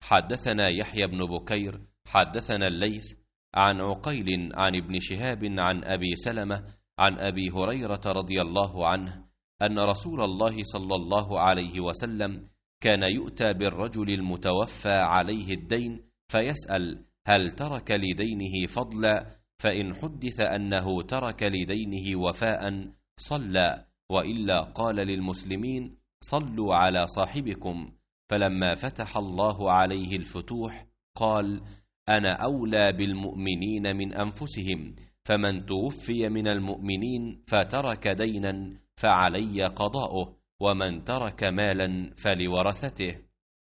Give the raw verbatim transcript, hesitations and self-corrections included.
حدثنا يحيى بن بكير حدثنا الليث عن عقيل عن ابن شهاب عن أبي سلمة عن أبي هريرة رضي الله عنه أن رسول الله صلى الله عليه وسلم كان يؤتى بالرجل المتوفى عليه الدين فيسأل: هل ترك لدينه فضلا؟ فإن حدث أنه ترك لدينه وفاء صلى، وإلا قال للمسلمين: صلوا على صاحبكم. فلما فتح الله عليه الفتوح قال: أنا أولى بالمؤمنين من أنفسهم، فمن توفي من المؤمنين فترك دينا فعلي قضاؤه، ومن ترك مالا فلورثته.